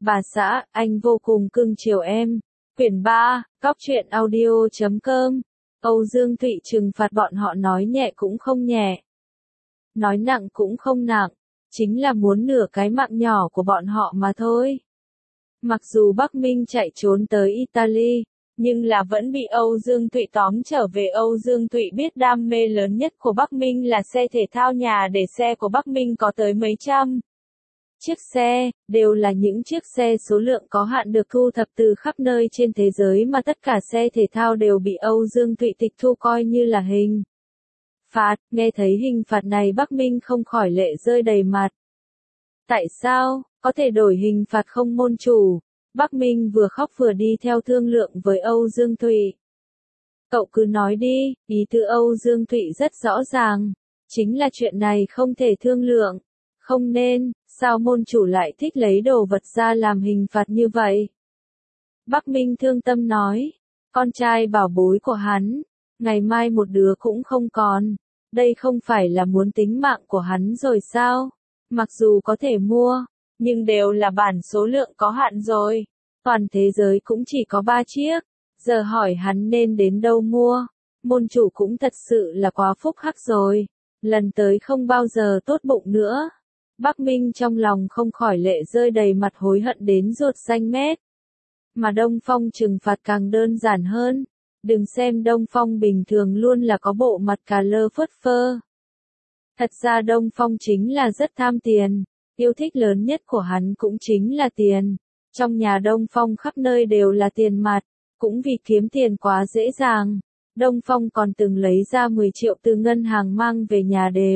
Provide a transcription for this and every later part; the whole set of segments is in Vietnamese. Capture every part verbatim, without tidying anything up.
Bà xã, anh vô cùng cưng chiều em. Quyển ba, Cóc truyện audio chấm com. Âu Dương Thụy trừng phạt bọn họ nói nhẹ cũng không nhẹ. Nói nặng cũng không nặng. Chính là muốn nửa cái mạng nhỏ của bọn họ mà thôi. Mặc dù Bắc Minh chạy trốn tới Italy, nhưng là vẫn bị Âu Dương Thụy tóm trở về. Âu Dương Thụy biết đam mê lớn nhất của Bắc Minh là xe thể thao nhà để xe của Bắc Minh có tới mấy trăm chiếc xe, đều là những chiếc xe số lượng có hạn được thu thập từ khắp nơi trên thế giới mà tất cả xe thể thao đều bị Âu Dương Thụy tịch thu coi như là hình phạt. Nghe thấy hình phạt này Bắc Minh không khỏi lệ rơi đầy mặt. Tại sao, có thể đổi hình phạt không môn chủ? Bắc Minh vừa khóc vừa đi theo thương lượng với Âu Dương Thụy. Cậu cứ nói đi, ý tứ Âu Dương Thụy rất rõ ràng. Chính là chuyện này không thể thương lượng. Không nên, sao môn chủ lại thích lấy đồ vật ra làm hình phạt như vậy? Bắc Minh thương tâm nói, con trai bảo bối của hắn, ngày mai một đứa cũng không còn. Đây không phải là muốn tính mạng của hắn rồi sao? Mặc dù có thể mua, nhưng đều là bản số lượng có hạn rồi. Toàn thế giới cũng chỉ có ba chiếc. Giờ hỏi hắn nên đến đâu mua. Môn chủ cũng thật sự là quá phúc hắc rồi. Lần tới không bao giờ tốt bụng nữa. Bắc Minh trong lòng không khỏi lệ rơi đầy mặt, hối hận đến ruột xanh mét. Mà Đông Phong trừng phạt càng đơn giản hơn. Đừng xem Đông Phong bình thường luôn là có bộ mặt cà lơ phớt phơ. Thật ra Đông Phong chính là rất tham tiền. Yêu thích lớn nhất của hắn cũng chính là tiền. Trong nhà Đông Phong khắp nơi đều là tiền mặt. Cũng vì kiếm tiền quá dễ dàng. Đông Phong còn từng lấy ra mười triệu từ ngân hàng mang về nhà đếm.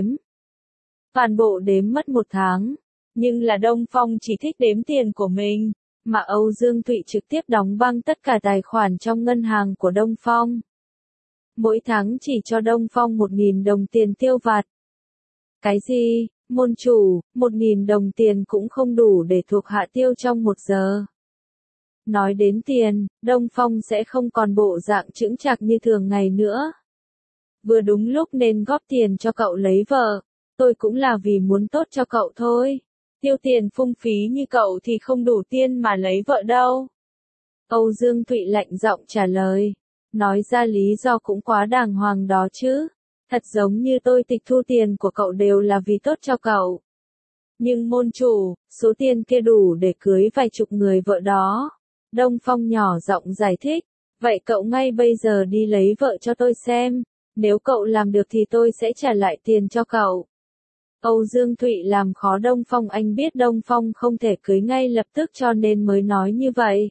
Toàn bộ đếm mất một tháng. Nhưng là Đông Phong chỉ thích đếm tiền của mình. Mà Âu Dương Thụy trực tiếp đóng băng tất cả tài khoản trong ngân hàng của Đông Phong. Mỗi tháng chỉ cho Đông Phong một nghìn đồng tiền tiêu vặt. Cái gì, môn chủ, một nghìn đồng tiền cũng không đủ để thuộc hạ tiêu trong một giờ. Nói đến tiền, Đông Phong sẽ không còn bộ dạng chững chạc như thường ngày nữa. Vừa đúng lúc nên góp tiền cho cậu lấy vợ. Tôi cũng là vì muốn tốt cho cậu thôi. Tiêu tiền phung phí như cậu thì không đủ tiền mà lấy vợ đâu. Âu Dương Thụy lạnh giọng trả lời. Nói ra lý do cũng quá đàng hoàng đó chứ. Thật giống như tôi tịch thu tiền của cậu đều là vì tốt cho cậu. Nhưng môn chủ, số tiền kia đủ để cưới vài chục người vợ đó. Đông Phong nhỏ giọng giải thích. Vậy cậu ngay bây giờ đi lấy vợ cho tôi xem. Nếu cậu làm được thì tôi sẽ trả lại tiền cho cậu. Âu Dương Thụy làm khó Đông Phong, anh biết Đông Phong không thể cưới ngay lập tức cho nên mới nói như vậy.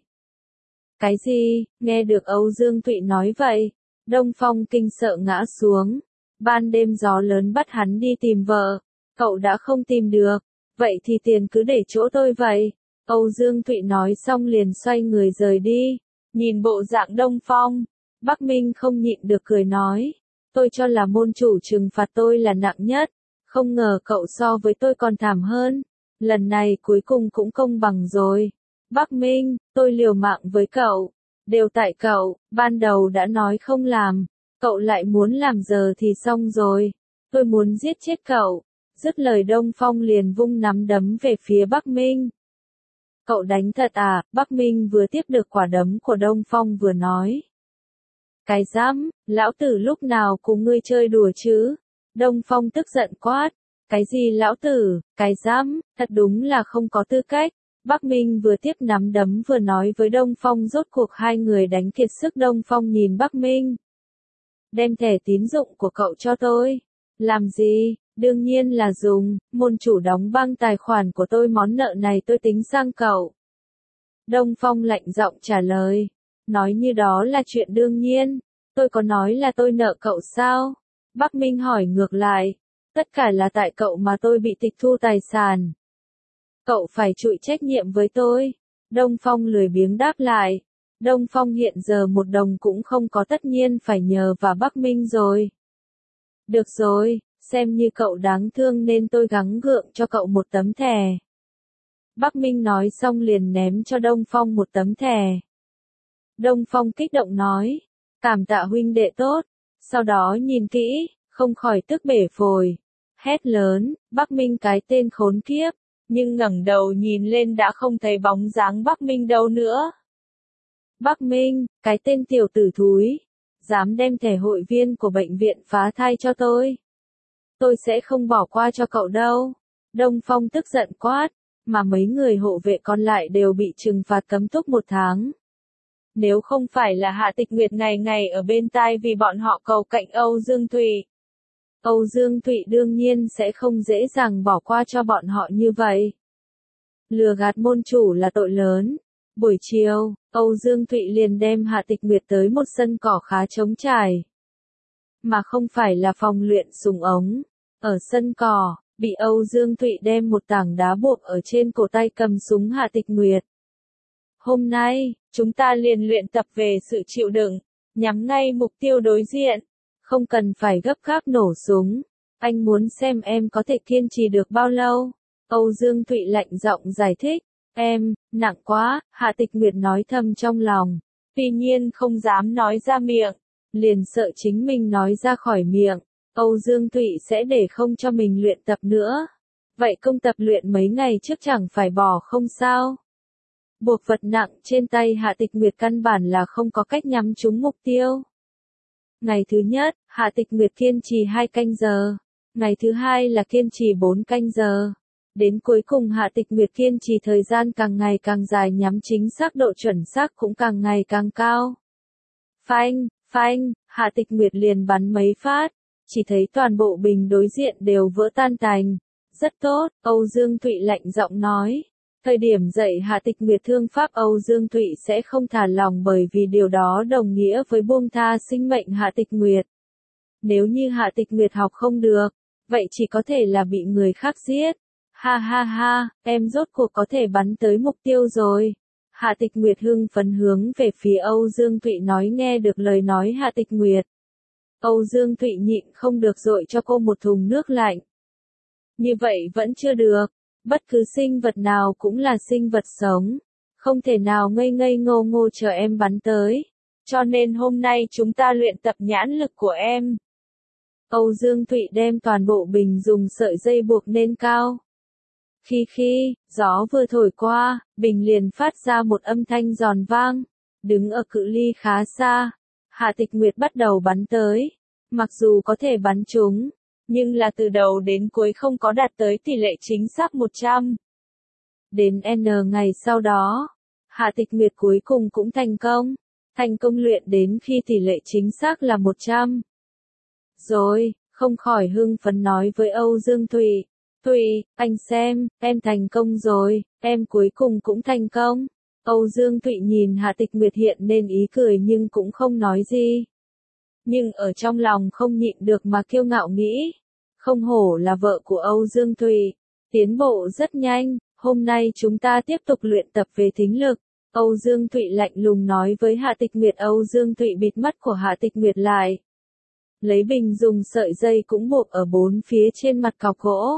Cái gì? Nghe được Âu Dương Thụy nói vậy, Đông Phong kinh sợ ngã xuống. Ban đêm gió lớn bắt hắn đi tìm vợ. Cậu đã không tìm được. Vậy thì tiền cứ để chỗ tôi vậy. Âu Dương Thụy nói xong liền xoay người rời đi. Nhìn bộ dạng Đông Phong, Bắc Minh không nhịn được cười nói. Tôi cho là môn chủ trừng phạt tôi là nặng nhất. Không ngờ cậu so với tôi còn thảm hơn. Lần này cuối cùng cũng công bằng rồi. Bắc Minh, tôi liều mạng với cậu. Đều tại cậu, ban đầu đã nói không làm. Cậu lại muốn làm giờ thì xong rồi. Tôi muốn giết chết cậu. Dứt lời Đông Phong liền vung nắm đấm về phía Bắc Minh. Cậu đánh thật à? Bắc Minh vừa tiếp được quả đấm của Đông Phong vừa nói. Cái dám, lão tử lúc nào cùng ngươi chơi đùa chứ? Đông Phong tức giận quát. Cái gì lão tử, cái dám, thật đúng là không có tư cách. Bắc Minh vừa tiếp nắm đấm vừa nói với Đông Phong, rốt cuộc hai người đánh kiệt sức. Đông Phong nhìn Bắc Minh. Đem thẻ tín dụng của cậu cho tôi. Làm gì? Đương nhiên là dùng, môn chủ đóng băng tài khoản của tôi, món nợ này tôi tính sang cậu. Đông Phong lạnh giọng trả lời. Nói như đó là chuyện đương nhiên. Tôi có nói là tôi nợ cậu sao? Bắc Minh hỏi ngược lại. Tất cả là tại cậu mà tôi bị tịch thu tài sản. Cậu phải chịu trách nhiệm với tôi. Đông Phong lười biếng đáp lại. Đông Phong hiện giờ một đồng cũng không có, tất nhiên phải nhờ vào Bắc Minh rồi. Được rồi, xem như cậu đáng thương nên tôi gắng gượng cho cậu một tấm thẻ. Bắc Minh nói xong liền ném cho Đông Phong một tấm thẻ. Đông Phong kích động nói. Cảm tạ huynh đệ tốt. Sau đó nhìn kỹ, không khỏi tức bể phổi. Hét lớn, Bắc Minh cái tên khốn kiếp. nhưng ngẩng đầu nhìn lên đã không thấy bóng dáng Bắc Minh đâu nữa. Bắc Minh, cái tên tiểu tử thúi, dám đem thẻ hội viên của bệnh viện phá thai cho tôi. Tôi sẽ không bỏ qua cho cậu đâu. Đông Phong tức giận quát, mà mấy người hộ vệ còn lại đều bị trừng phạt cấm túc một tháng. Nếu không phải là Hạ Tịch Nguyệt ngày ngày ở bên tai vì bọn họ cầu cạnh Âu Dương Thụy. Âu Dương Thụy đương nhiên sẽ không dễ dàng bỏ qua cho bọn họ như vậy. Lừa gạt môn chủ là tội lớn. Buổi chiều, Âu Dương Thụy liền đem Hạ Tịch Nguyệt tới một sân cỏ khá trống trải. Mà không phải là phòng luyện súng ống. Ở sân cỏ, bị Âu Dương Thụy đem một tảng đá buộc ở trên cổ tay cầm súng Hạ Tịch Nguyệt. Hôm nay, chúng ta liền luyện tập về sự chịu đựng, nhắm ngay mục tiêu đối diện. Không cần phải gấp gáp nổ súng. Anh muốn xem em có thể kiên trì được bao lâu. Âu Dương Thụy lạnh giọng giải thích. Em, nặng quá, Hạ Tịch Nguyệt nói thầm trong lòng. Tuy nhiên không dám nói ra miệng. Liền sợ chính mình nói ra khỏi miệng. Âu Dương Thụy sẽ để không cho mình luyện tập nữa. Vậy công tập luyện mấy ngày trước chẳng phải bỏ không sao? Buộc vật nặng trên tay Hạ Tịch Nguyệt căn bản là không có cách nhắm trúng mục tiêu. Ngày thứ nhất, Hạ Tịch Nguyệt kiên trì hai canh giờ. Ngày thứ hai là kiên trì bốn canh giờ. Đến cuối cùng Hạ Tịch Nguyệt kiên trì thời gian càng ngày càng dài, nhắm chính xác độ chuẩn xác cũng càng ngày càng cao. Phanh, phanh, Hạ Tịch Nguyệt liền bắn mấy phát. Chỉ thấy toàn bộ bình đối diện đều vỡ tan tành. Rất tốt, Âu Dương Thụy lạnh giọng nói. Thời điểm dạy Hạ Tịch Nguyệt thương pháp, Âu Dương Thụy sẽ không thả lòng, bởi vì điều đó đồng nghĩa với buông tha sinh mệnh Hạ Tịch Nguyệt. Nếu như Hạ Tịch Nguyệt học không được, vậy chỉ có thể là bị người khác giết. Ha ha ha, em rốt cuộc có thể bắn tới mục tiêu rồi. Hạ Tịch Nguyệt hưng phấn hướng về phía Âu Dương Thụy nói. Nghe được lời nói Hạ Tịch Nguyệt, Âu Dương Thụy nhịn không được dội cho cô một thùng nước lạnh. Như vậy vẫn chưa được. Bất cứ sinh vật nào cũng là sinh vật sống. Không thể nào ngây ngây ngô ngô chờ em bắn tới. Cho nên hôm nay chúng ta luyện tập nhãn lực của em. Âu Dương Thụy đem toàn bộ bình dùng sợi dây buộc lên cao. Khi khi, gió vừa thổi qua, bình liền phát ra một âm thanh giòn vang. Đứng ở cự ly khá xa, Hạ Tịch Nguyệt bắt đầu bắn tới. Mặc dù có thể bắn trúng, nhưng là từ đầu đến cuối không có đạt tới tỷ lệ chính xác một trăm. Đến N ngày sau đó, Hạ Tịch Nguyệt cuối cùng cũng thành công. Thành công luyện đến khi tỷ lệ chính xác là một trăm. Rồi, không khỏi hưng phấn nói với Âu Dương Thụy. Thụy, anh xem, em thành công rồi, em cuối cùng cũng thành công. Âu Dương Thụy nhìn Hạ Tịch Nguyệt hiện nên ý cười nhưng cũng không nói gì. Nhưng ở trong lòng không nhịn được mà kiêu ngạo nghĩ. Không hổ là vợ của Âu Dương Thụy. Tiến bộ rất nhanh, hôm nay chúng ta tiếp tục luyện tập về thính lực. Âu Dương Thụy lạnh lùng nói với Hạ Tịch Nguyệt. Âu Dương Thụy bịt mắt của Hạ Tịch Nguyệt lại. Lấy bình dùng sợi dây cũng buộc ở bốn phía trên mặt cọc gỗ.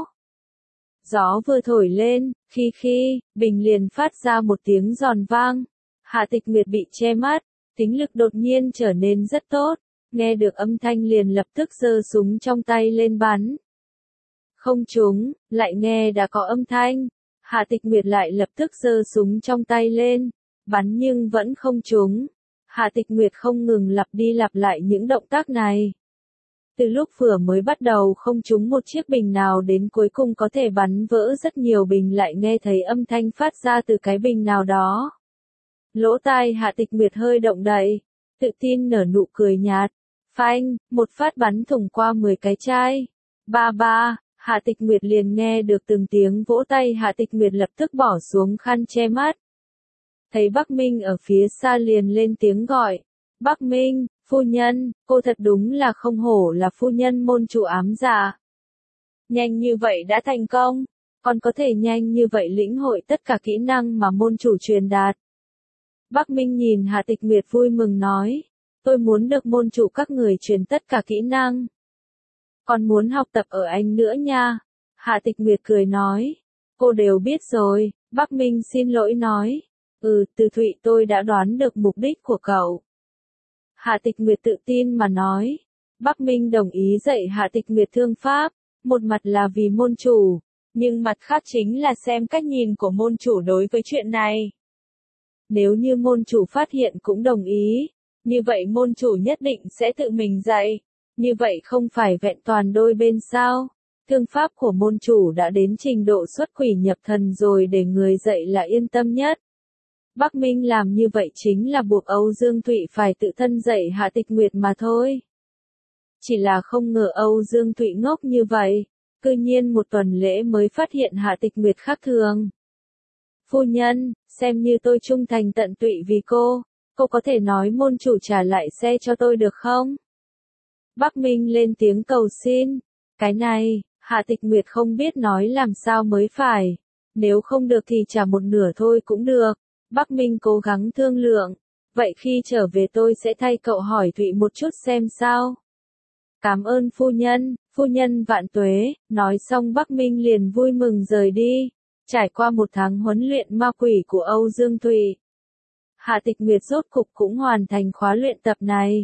Gió vừa thổi lên, khi khi, bình liền phát ra một tiếng giòn vang. Hạ Tịch Nguyệt bị che mắt, thính lực đột nhiên trở nên rất tốt. Nghe được âm thanh liền lập tức giơ súng trong tay lên bắn. Không trúng, lại nghe đã có âm thanh. Hạ Tịch Nguyệt lại lập tức giơ súng trong tay lên, bắn nhưng vẫn không trúng. Hạ Tịch Nguyệt không ngừng lặp đi lặp lại những động tác này. Từ lúc vừa mới bắt đầu không trúng một chiếc bình nào đến cuối cùng có thể bắn vỡ rất nhiều bình, lại nghe thấy âm thanh phát ra từ cái bình nào đó. Lỗ tai Hạ Tịch Nguyệt hơi động đậy, tự tin nở nụ cười nhạt. Phanh, một phát bắn thủng qua mười cái chai. Ba ba, Hạ Tịch Nguyệt liền nghe được từng tiếng vỗ tay. Hạ Tịch Nguyệt lập tức bỏ xuống khăn che mắt. Thấy Bắc Minh ở phía xa liền lên tiếng gọi. Bắc Minh, phu nhân, cô thật đúng là không hổ là phu nhân môn chủ ám dạ. Nhanh như vậy đã thành công, còn có thể nhanh như vậy lĩnh hội tất cả kỹ năng mà môn chủ truyền đạt. Bắc Minh nhìn Hạ Tịch Nguyệt vui mừng nói. Tôi muốn được môn chủ các người truyền tất cả kỹ năng. Còn muốn học tập ở anh nữa nha. Hạ Tịch Nguyệt cười nói. Cô đều biết rồi. Bắc Minh xin lỗi nói. Ừ, Từ Thụy, tôi đã đoán được mục đích của cậu. Hạ Tịch Nguyệt tự tin mà nói. Bắc Minh đồng ý dạy Hạ Tịch Nguyệt thương pháp. Một mặt là vì môn chủ. Nhưng mặt khác chính là xem cách nhìn của môn chủ đối với chuyện này. Nếu như môn chủ phát hiện cũng đồng ý, như vậy môn chủ nhất định sẽ tự mình dạy. Như vậy không phải vẹn toàn đôi bên sao? Thương pháp của môn chủ đã đến trình độ xuất quỷ nhập thần rồi, để người dạy là yên tâm nhất. Bắc Minh làm như vậy chính là buộc Âu Dương Thụy phải tự thân dạy Hạ Tịch Nguyệt mà thôi. Chỉ là không ngờ Âu Dương Thụy ngốc như vậy, cư nhiên một tuần lễ mới phát hiện Hạ Tịch Nguyệt khác thường. Phu nhân, xem như tôi trung thành tận tụy vì cô, cô có thể nói môn chủ trả lại xe cho tôi được không? Bắc Minh lên tiếng cầu xin. Cái này, Hạ Tịch Nguyệt không biết nói làm sao mới phải. Nếu không được thì trả một nửa thôi cũng được. Bắc Minh cố gắng thương lượng. Vậy khi trở về tôi sẽ thay cậu hỏi Thụy một chút xem sao. Cảm ơn phu nhân, phu nhân vạn tuế. Nói xong Bắc Minh liền vui mừng rời đi. Trải qua một tháng huấn luyện ma quỷ của Âu Dương Thụy, Hạ Tịch Nguyệt rốt cục cũng hoàn thành khóa luyện tập này.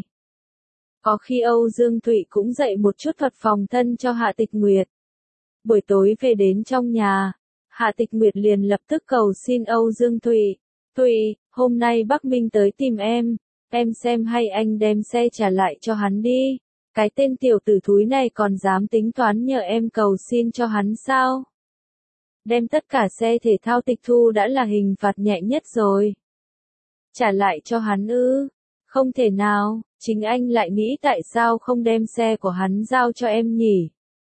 Có khi Âu Dương Thụy cũng dạy một chút thuật phòng thân cho Hạ Tịch Nguyệt. Buổi tối về đến trong nhà, Hạ Tịch Nguyệt liền lập tức cầu xin Âu Dương Thụy. Thụy, hôm nay Bắc Minh tới tìm em, em xem hay anh đem xe trả lại cho hắn đi. Cái tên tiểu tử thúi này còn dám tính toán nhờ em cầu xin cho hắn sao? Đem tất cả xe thể thao tịch thu đã là hình phạt nhẹ nhất rồi. Trả lại cho hắn ư? Không thể nào, chính anh lại nghĩ tại sao không đem xe của hắn giao cho em nhỉ?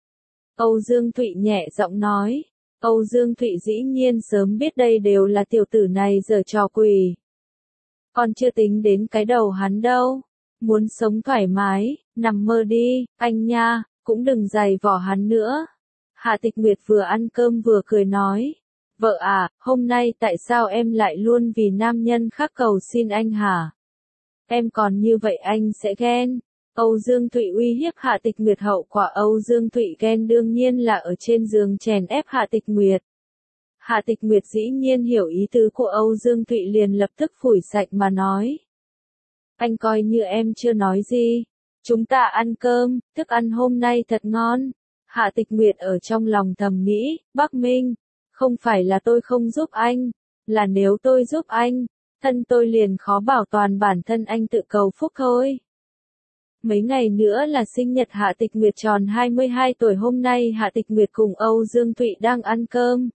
Âu Dương Thụy nhẹ giọng nói. Âu Dương Thụy dĩ nhiên sớm biết đây đều là tiểu tử này giở trò quỷ. Còn chưa tính đến cái đầu hắn đâu. Muốn sống thoải mái, nằm mơ đi, anh nha, cũng đừng giày vò hắn nữa. Hạ Tịch Nguyệt vừa ăn cơm vừa cười nói. Vợ à, hôm nay tại sao em lại luôn vì nam nhân khác cầu xin anh hả? Em còn như vậy anh sẽ ghen. Âu Dương Thụy uy hiếp Hạ Tịch Nguyệt, hậu quả Âu Dương Thụy ghen đương nhiên là ở trên giường chèn ép Hạ Tịch Nguyệt. Hạ Tịch Nguyệt dĩ nhiên hiểu ý tứ của Âu Dương Thụy liền lập tức phủi sạch mà nói. Anh coi như em chưa nói gì. Chúng ta ăn cơm, thức ăn hôm nay thật ngon. Hạ Tịch Nguyệt ở trong lòng thầm nghĩ, Bắc Minh, không phải là tôi không giúp anh, là nếu tôi giúp anh, thân tôi liền khó bảo toàn bản thân anh tự cầu phúc thôi. Mấy ngày nữa là sinh nhật Hạ Tịch Nguyệt tròn hai mươi hai tuổi, hôm nay Hạ Tịch Nguyệt cùng Âu Dương Thụy đang ăn cơm.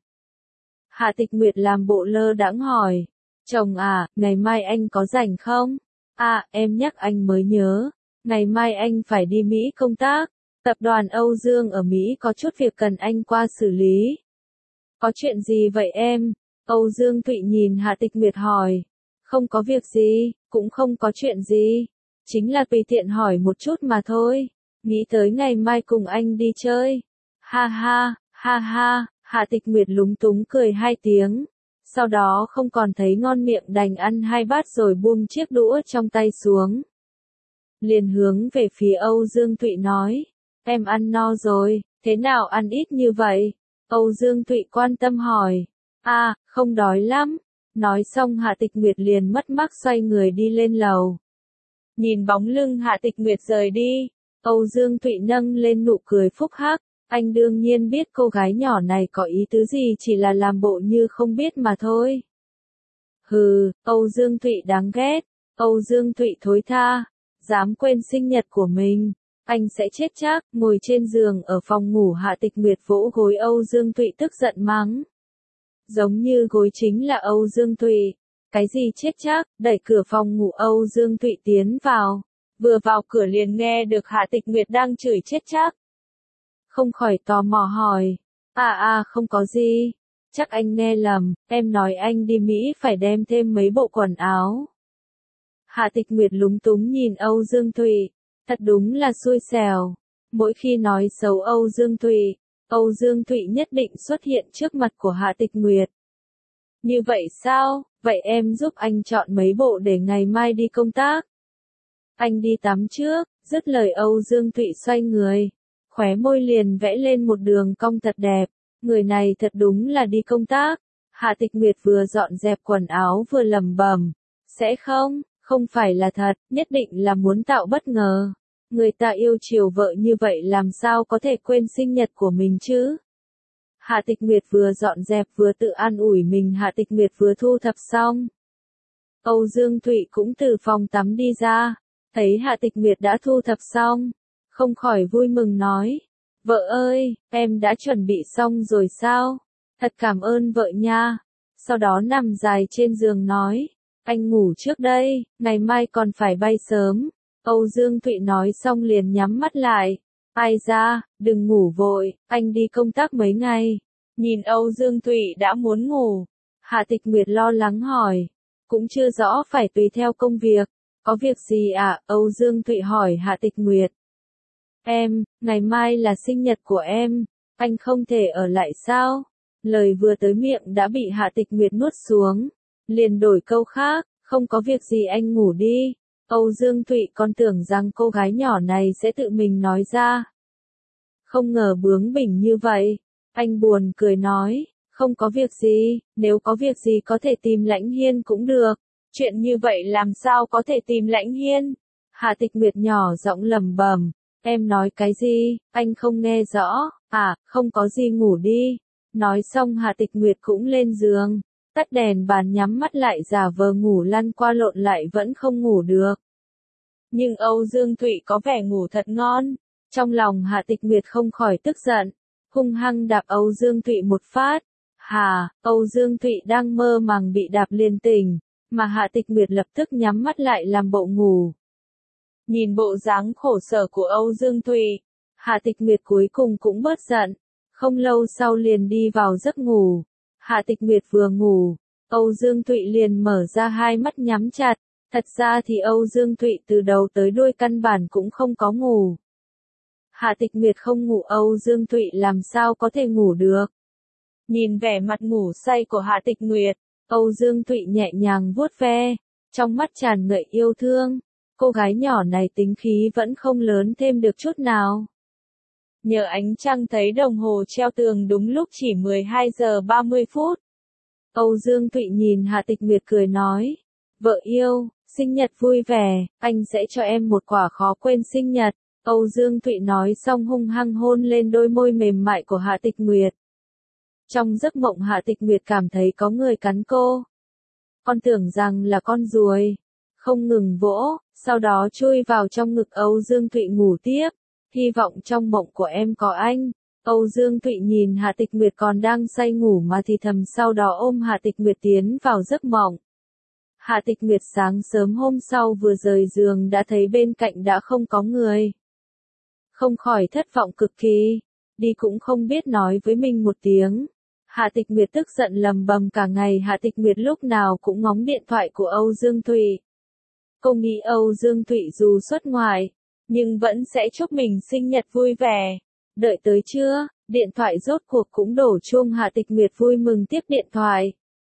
Hạ Tịch Nguyệt làm bộ lơ đãng hỏi, chồng à, ngày mai anh có rảnh không? À, em nhắc anh mới nhớ, ngày mai anh phải đi Mỹ công tác, tập đoàn Âu Dương ở Mỹ có chút việc cần anh qua xử lý. Có chuyện gì vậy em? Âu Dương Thụy nhìn Hạ Tịch Nguyệt hỏi. Không có việc gì, cũng không có chuyện gì. Chính là tùy tiện hỏi một chút mà thôi. Nghĩ tới ngày mai cùng anh đi chơi. Ha ha, ha ha, Hạ Tịch Nguyệt lúng túng cười hai tiếng. Sau đó không còn thấy ngon miệng đành ăn hai bát rồi buông chiếc đũa trong tay xuống. Liền hướng về phía Âu Dương Thụy nói. Em ăn no rồi, thế nào ăn ít như vậy? Âu Dương Thụy quan tâm hỏi. À, không đói lắm. Nói xong Hạ Tịch Nguyệt liền mất mát xoay người đi lên lầu. Nhìn bóng lưng Hạ Tịch Nguyệt rời đi, Âu Dương Thụy nâng lên nụ cười phúc hắc. Anh đương nhiên biết cô gái nhỏ này có ý tứ gì, chỉ là làm bộ như không biết mà thôi. Hừ, Âu Dương Thụy đáng ghét. Âu Dương Thụy thối tha. Dám quên sinh nhật của mình. Anh sẽ chết chắc. Ngồi trên giường ở phòng ngủ, Hạ Tịch Nguyệt vỗ gối Âu Dương Thụy tức giận mắng. Giống như gối chính là Âu Dương Thụy. Cái gì chết chắc? Đẩy cửa phòng ngủ, Âu Dương Thụy tiến vào. Vừa vào cửa liền nghe được Hạ Tịch Nguyệt đang chửi chết chắc. Không khỏi tò mò hỏi. À à không có gì. Chắc anh nghe lầm, em nói anh đi Mỹ phải đem thêm mấy bộ quần áo. Hạ Tịch Nguyệt lúng túng nhìn Âu Dương Thụy. Thật đúng là xui xẻo. Mỗi khi nói xấu Âu Dương Thụy, Âu Dương Thụy nhất định xuất hiện trước mặt của Hạ Tịch Nguyệt. Như vậy sao? Vậy em giúp anh chọn mấy bộ để ngày mai đi công tác. Anh đi tắm trước. Dứt lời Âu Dương Thụy xoay người. Khóe môi liền vẽ lên một đường cong thật đẹp. Người này thật đúng là đi công tác. Hạ Tịch Nguyệt vừa dọn dẹp quần áo vừa lẩm bẩm. Sẽ không, không phải là thật, nhất định là muốn tạo bất ngờ. Người ta yêu chiều vợ như vậy làm sao có thể quên sinh nhật của mình chứ? Hạ Tịch Nguyệt vừa dọn dẹp vừa tự an ủi mình, Hạ Tịch Nguyệt vừa thu thập xong. Âu Dương Thụy cũng từ phòng tắm đi ra, thấy Hạ Tịch Nguyệt đã thu thập xong, không khỏi vui mừng nói, vợ ơi, em đã chuẩn bị xong rồi sao? Thật cảm ơn vợ nha. Sau đó nằm dài trên giường nói, anh ngủ trước đây, ngày mai còn phải bay sớm. Âu Dương Thụy nói xong liền nhắm mắt lại. Ai ra, đừng ngủ vội, anh đi công tác mấy ngày. Nhìn Âu Dương Thụy đã muốn ngủ, Hạ Tịch Nguyệt lo lắng hỏi, cũng chưa rõ phải tùy theo công việc. Có việc gì ạ? À? Âu Dương Thụy hỏi Hạ Tịch Nguyệt. Em, ngày mai là sinh nhật của em, anh không thể ở lại sao? Lời vừa tới miệng đã bị Hạ Tịch Nguyệt nuốt xuống, liền đổi câu khác, không có việc gì anh ngủ đi. Âu Dương Thụy còn tưởng rằng cô gái nhỏ này sẽ tự mình nói ra. Không ngờ bướng bỉnh như vậy, anh buồn cười nói, không có việc gì, nếu có việc gì có thể tìm Lãnh Hiên cũng được. Chuyện như vậy làm sao có thể tìm Lãnh Hiên? Hạ Tịch Nguyệt nhỏ giọng lẩm bẩm, em nói cái gì, anh không nghe rõ, à, không có gì ngủ đi. Nói xong Hạ Tịch Nguyệt cũng lên giường, tắt đèn bàn nhắm mắt lại giả vờ ngủ lăn qua lộn lại vẫn không ngủ được. Nhưng Âu Dương Thụy có vẻ ngủ thật ngon, trong lòng Hạ Tịch Nguyệt không khỏi tức giận, hung hăng đạp Âu Dương Thụy một phát. Hà, Âu Dương Thụy đang mơ màng bị đạp liền tỉnh, mà Hạ Tịch Nguyệt lập tức nhắm mắt lại làm bộ ngủ. Nhìn bộ dáng khổ sở của Âu Dương Thụy, Hạ Tịch Nguyệt cuối cùng cũng bớt giận, không lâu sau liền đi vào giấc ngủ. Hạ Tịch Nguyệt vừa ngủ, Âu Dương Thụy liền mở ra hai mắt nhắm chặt, thật ra thì Âu Dương Thụy từ đầu tới đuôi căn bản cũng không có ngủ. Hạ Tịch Nguyệt không ngủ Âu Dương Thụy làm sao có thể ngủ được. Nhìn vẻ mặt ngủ say của Hạ Tịch Nguyệt, Âu Dương Thụy nhẹ nhàng vuốt ve, trong mắt tràn ngập yêu thương. Cô gái nhỏ này tính khí vẫn không lớn thêm được chút nào. Nhờ ánh trăng thấy đồng hồ treo tường đúng lúc chỉ mười hai giờ ba mươi phút. Âu Dương Thụy nhìn Hạ Tịch Nguyệt cười nói, vợ yêu, sinh nhật vui vẻ, anh sẽ cho em một quả khó quên sinh nhật. Âu Dương Thụy nói xong hung hăng hôn lên đôi môi mềm mại của Hạ Tịch Nguyệt. Trong giấc mộng Hạ Tịch Nguyệt cảm thấy có người cắn cô. Con tưởng rằng là con ruồi, không ngừng vỗ, sau đó chui vào trong ngực Âu Dương Thụy ngủ tiếp. Hy vọng trong mộng của em có anh. Âu Dương Thụy nhìn Hạ Tịch Nguyệt còn đang say ngủ mà thì thầm, sau đó ôm Hạ Tịch Nguyệt tiến vào giấc mộng. Hạ Tịch Nguyệt sáng sớm hôm sau vừa rời giường đã thấy bên cạnh đã không có người. Không khỏi thất vọng cực kỳ, đi cũng không biết nói với mình một tiếng. Hạ Tịch Nguyệt tức giận lầm bầm cả ngày. Hạ Tịch Nguyệt lúc nào cũng ngóng điện thoại của Âu Dương Thụy. Cô nghĩ Âu Dương Thụy dù xuất ngoại, nhưng vẫn sẽ chúc mình sinh nhật vui vẻ. Đợi tới trưa, điện thoại rốt cuộc cũng đổ chuông. Hạ Tịch Nguyệt vui mừng tiếp điện thoại.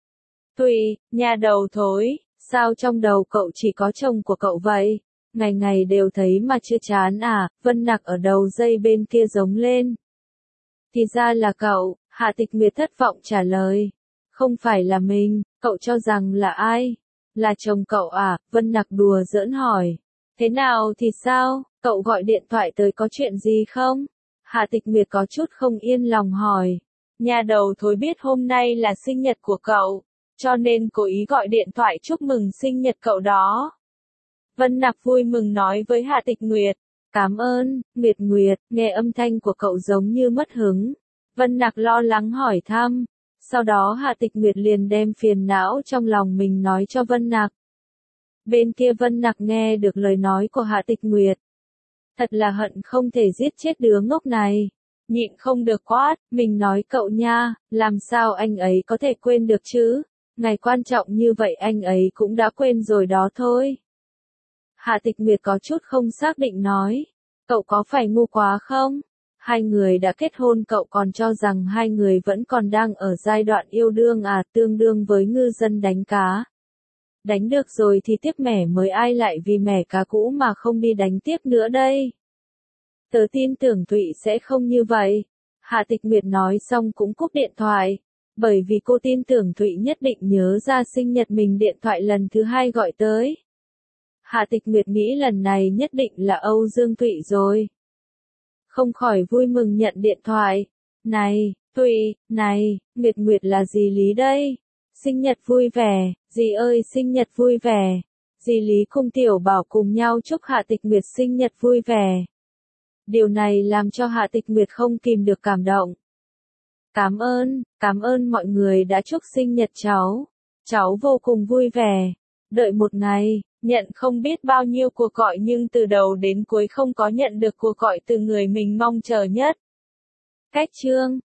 Thụy, nhà đầu thối, sao trong đầu cậu chỉ có chồng của cậu vậy? Ngày ngày đều thấy mà chưa chán à? Vân Nặc ở đầu dây bên kia giống lên. Thì ra là cậu. Hạ Tịch Nguyệt thất vọng trả lời. Không phải là mình, cậu cho rằng là ai? Là chồng cậu à? Vân Nặc đùa giỡn hỏi. Thế nào thì sao, cậu gọi điện thoại tới có chuyện gì không? Hạ Tịch Nguyệt có chút không yên lòng hỏi. Nhà đầu thối biết hôm nay là sinh nhật của cậu, cho nên cố ý gọi điện thoại chúc mừng sinh nhật cậu đó. Vân Nặc vui mừng nói với Hạ Tịch Nguyệt. Cảm ơn, Nguyệt Nguyệt, nghe âm thanh của cậu giống như mất hứng. Vân Nặc lo lắng hỏi thăm. Sau đó Hạ Tịch Nguyệt liền đem phiền não trong lòng mình nói cho Vân Nặc. Bên kia Vân Nặc nghe được lời nói của Hạ Tịch Nguyệt. Thật là hận không thể giết chết đứa ngốc này. Nhịn không được quát, mình nói cậu nha, làm sao anh ấy có thể quên được chứ? Ngày quan trọng như vậy anh ấy cũng đã quên rồi đó thôi. Hạ Tịch Nguyệt có chút không xác định nói. Cậu có phải ngu quá không? Hai người đã kết hôn cậu còn cho rằng hai người vẫn còn đang ở giai đoạn yêu đương à, tương đương với ngư dân đánh cá. Đánh được rồi thì tiếp mẻ mới, ai lại vì mẻ cá cũ mà không đi đánh tiếp nữa đây. Tớ tin tưởng Thụy sẽ không như vậy. Hạ Tịch Nguyệt nói xong cũng cúp điện thoại. Bởi vì cô tin tưởng Thụy nhất định nhớ ra sinh nhật mình, điện thoại lần thứ hai gọi tới. Hạ Tịch Nguyệt nghĩ lần này nhất định là Âu Dương Thụy rồi. Không khỏi vui mừng nhận điện thoại. Này, Tụy, này, Nguyệt Nguyệt là dì Lý đây. Sinh nhật vui vẻ, dì ơi sinh nhật vui vẻ. Dì Lý cùng Tiểu Bảo cùng nhau chúc Hạ Tịch Nguyệt sinh nhật vui vẻ. Điều này làm cho Hạ Tịch Nguyệt không kìm được cảm động. Cảm ơn, cảm ơn mọi người đã chúc sinh nhật cháu. Cháu vô cùng vui vẻ. Đợi một ngày, nhận không biết bao nhiêu cuộc gọi nhưng từ đầu đến cuối không có nhận được cuộc gọi từ người mình mong chờ nhất. Cách chương